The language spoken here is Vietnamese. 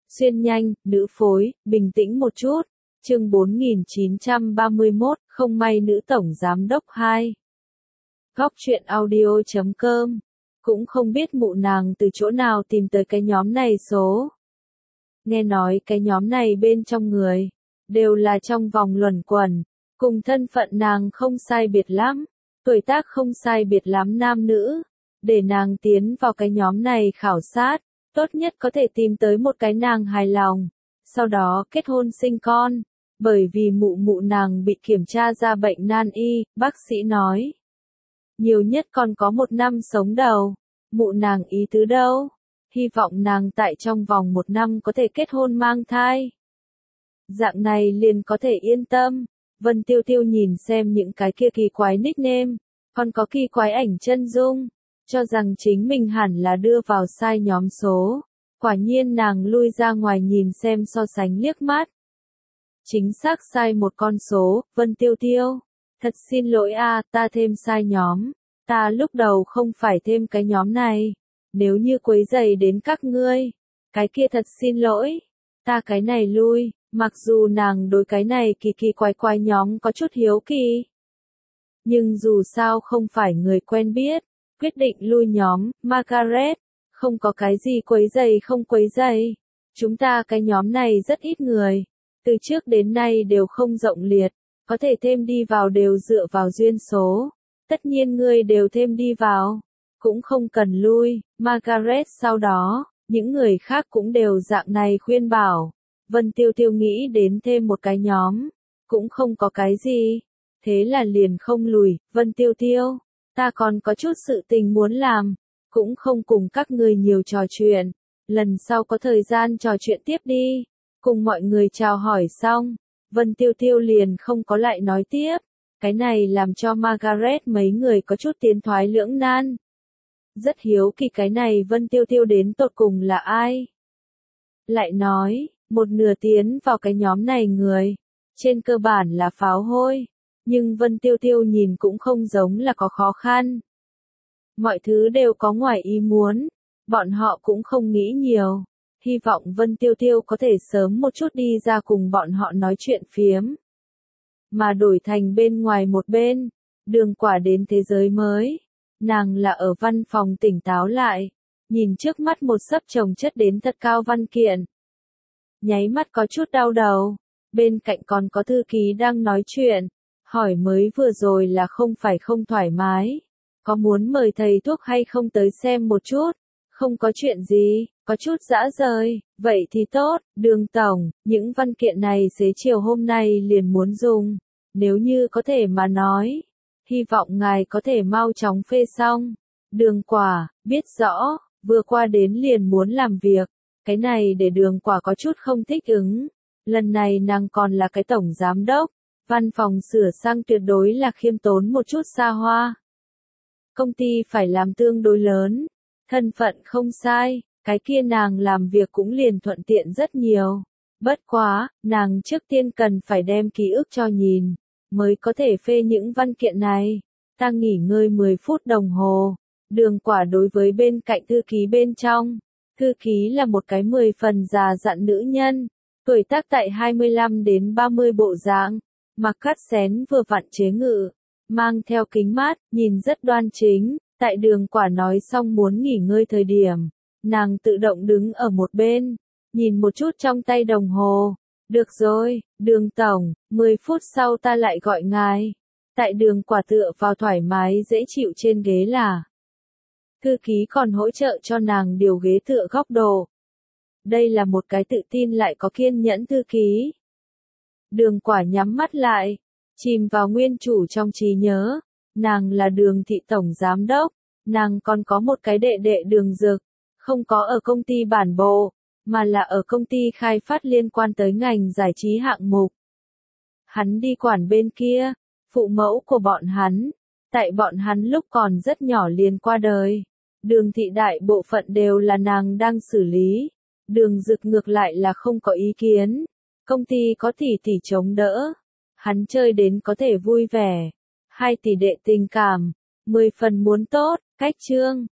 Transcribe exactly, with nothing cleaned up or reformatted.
Xuyên nhanh, nữ phối, bình tĩnh một chút. Chương bốn nghìn chín trăm ba mươi mốt, không may nữ tổng giám đốc hai. Góc truyện audio chấm com. Cũng không biết mụ nàng từ chỗ nào tìm tới cái nhóm này số. Nghe nói cái nhóm này bên trong người, đều là trong vòng luẩn quẩn, cùng thân phận nàng không sai biệt lắm, tuổi tác không sai biệt lắm nam nữ. Để nàng tiến vào cái nhóm này khảo sát, tốt nhất có thể tìm tới một cái nàng hài lòng, sau đó kết hôn sinh con. Bởi vì mụ mụ nàng bị kiểm tra ra bệnh nan y, bác sĩ nói. Nhiều nhất còn có một năm sống đầu. Mụ nàng ý tứ đâu? Hy vọng nàng tại trong vòng một năm có thể kết hôn mang thai. Dạng này liền có thể yên tâm. Vân Tiêu Tiêu nhìn xem những cái kia kỳ quái nickname, còn có kỳ quái ảnh chân dung, cho rằng chính mình hẳn là đưa vào sai nhóm số. Quả nhiên nàng lui ra ngoài nhìn xem so sánh liếc mắt. Chính xác sai một con số, Vân Tiêu Tiêu. Thật xin lỗi a, ta thêm sai nhóm. Ta lúc đầu không phải thêm cái nhóm này. Nếu như quấy rầy đến các ngươi, cái kia thật xin lỗi. Ta cái này lui, mặc dù nàng đối cái này kỳ kỳ quái quái nhóm có chút hiếu kỳ. Nhưng dù sao không phải người quen biết, quyết định lui nhóm, Margaret. Không có cái gì quấy rầy không quấy rầy. Chúng ta cái nhóm này rất ít người. Từ trước đến nay đều không rộng liệt, có thể thêm đi vào đều dựa vào duyên số. Tất nhiên ngươi đều thêm đi vào, cũng không cần lui. Margaret sau đó, những người khác cũng đều dạng này khuyên bảo. Vân Tiêu Tiêu nghĩ đến thêm một cái nhóm, cũng không có cái gì. Thế là liền không lùi. Vân Tiêu Tiêu, ta còn có chút sự tình muốn làm, cũng không cùng các người nhiều trò chuyện. Lần sau có thời gian trò chuyện tiếp đi. Cùng mọi người chào hỏi xong, Vân Tiêu Tiêu liền không có lại nói tiếp. Cái này làm cho Margaret mấy người có chút tiến thoái lưỡng nan. Rất hiếu kỳ cái này Vân Tiêu Tiêu đến tột cùng là ai. Lại nói, một nửa tiến vào cái nhóm này người, trên cơ bản là pháo hôi, nhưng Vân Tiêu Tiêu nhìn cũng không giống là có khó khăn. Mọi thứ đều có ngoài ý muốn, bọn họ cũng không nghĩ nhiều. Hy vọng Vân Tiêu Tiêu có thể sớm một chút đi ra cùng bọn họ nói chuyện phiếm. Mà đổi thành bên ngoài một bên, Đường Quả đến thế giới mới. Nàng là ở văn phòng tỉnh táo lại, nhìn trước mắt một sấp chồng chất đến thật cao văn kiện. Nháy mắt có chút đau đầu, bên cạnh còn có thư ký đang nói chuyện, hỏi mới vừa rồi là không phải không thoải mái. Có muốn mời thầy thuốc hay không tới xem một chút? Không có chuyện gì. Có chút dã rời, vậy thì tốt. Đường tổng, những văn kiện này xế chiều hôm nay liền muốn dùng, nếu như có thể mà nói, hy vọng ngài có thể mau chóng phê xong. Đường Quả, biết rõ, vừa qua đến liền muốn làm việc, cái này để Đường Quả có chút không thích ứng. Lần này nàng còn là cái tổng giám đốc, văn phòng sửa sang tuyệt đối là khiêm tốn một chút xa hoa. Công ty phải làm tương đối lớn, thân phận không sai. Cái kia nàng làm việc cũng liền thuận tiện rất nhiều. Bất quá, nàng trước tiên cần phải đem ký ức cho nhìn, mới có thể phê những văn kiện này. Ta nghỉ ngơi mười phút đồng hồ. Đường Quả đối với bên cạnh thư ký bên trong. Thư ký là một cái mười phần già dặn nữ nhân, tuổi tác tại hai mươi lăm đến ba mươi bộ dạng, mặc cắt xén vừa vặn chế ngự, mang theo kính mát, nhìn rất đoan chính. Tại Đường Quả nói xong muốn nghỉ ngơi thời điểm, nàng tự động đứng ở một bên, nhìn một chút trong tay đồng hồ. Được rồi, Đường tổng, mười phút sau ta lại gọi ngài. Tại Đường Quả tựa vào thoải mái dễ chịu trên ghế là. Thư ký còn hỗ trợ cho nàng điều ghế tựa góc độ. Đây là một cái tự tin lại có kiên nhẫn thư ký. Đường Quả nhắm mắt lại, chìm vào nguyên chủ trong trí nhớ. Nàng là Đường thị tổng giám đốc, nàng còn có một cái đệ đệ Đường Dực. Không có ở công ty bản bộ, mà là ở công ty khai phát liên quan tới ngành giải trí hạng mục. Hắn đi quản bên kia, phụ mẫu của bọn hắn, tại bọn hắn lúc còn rất nhỏ liền qua đời. Đường thị đại bộ phận đều là nàng đang xử lý. Đường Dực ngược lại là không có ý kiến. Công ty có tỷ tỷ chống đỡ. Hắn chơi đến có thể vui vẻ. Hai tỷ đệ tình cảm, mười phần muốn tốt, cách chương.